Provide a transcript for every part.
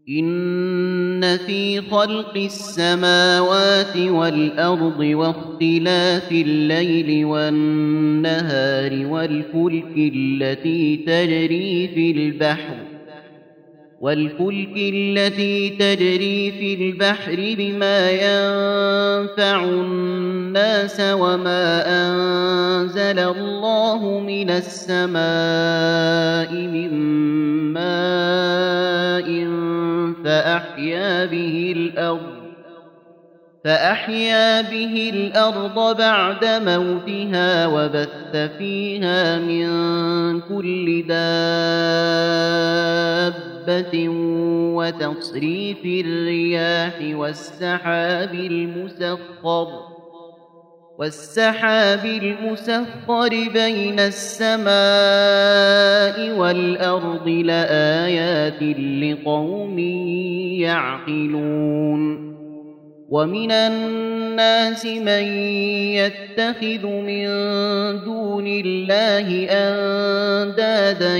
إن في خلق السماوات والأرض واختلاف الليل والنهار والفلك التي تجري في البحر بما ينفع الناس وما أنزل الله من السماء من ماء فأحيا به الأرض بعد موتها وبث فيها من كل دابة وتصريف الرياح والسحاب المسخر بين السماء والأرض لآيات لقوم يعقلون ومن الناس من يتخذ من دون الله أندادا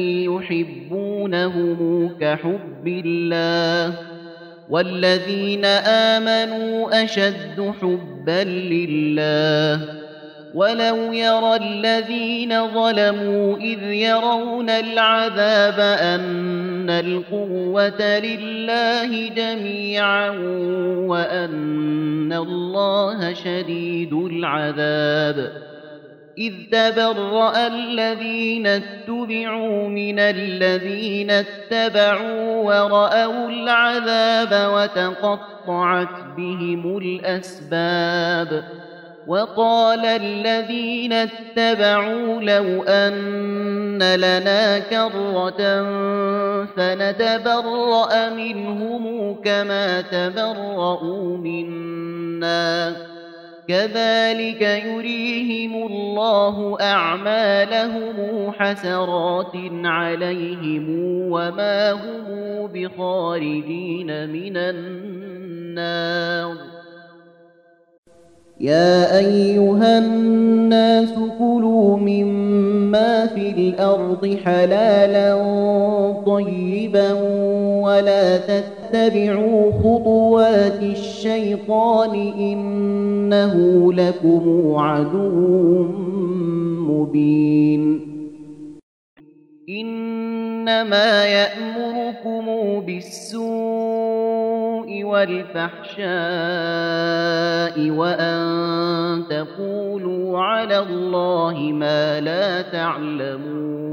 يحبونهم كحب الله والذين آمنوا أشد حبا لله ولو يرى الذين ظلموا إذ يرون العذاب أن القوة لله جميعا وأن الله شديد العذاب إذ تبرأ الذين اتبعوا من الذين اتبعوا ورأوا العذاب وتقطعت بهم الأسباب وقال الذين اتبعوا لو أن لنا كرة فنتبرأ منهم كما تبرأوا منا كذلك يريهم الله أعمالهم حسرات عليهم وما هم بخارجين من النار يا أيها الناس كلوا مما في الأرض حلالا طيبا ولا تتبعوا خطوات الشيطان إنه لكم عدو مبين إنما يأمركم بالسوء والفحشاء وأن تقولوا على الله ما لا تعلمون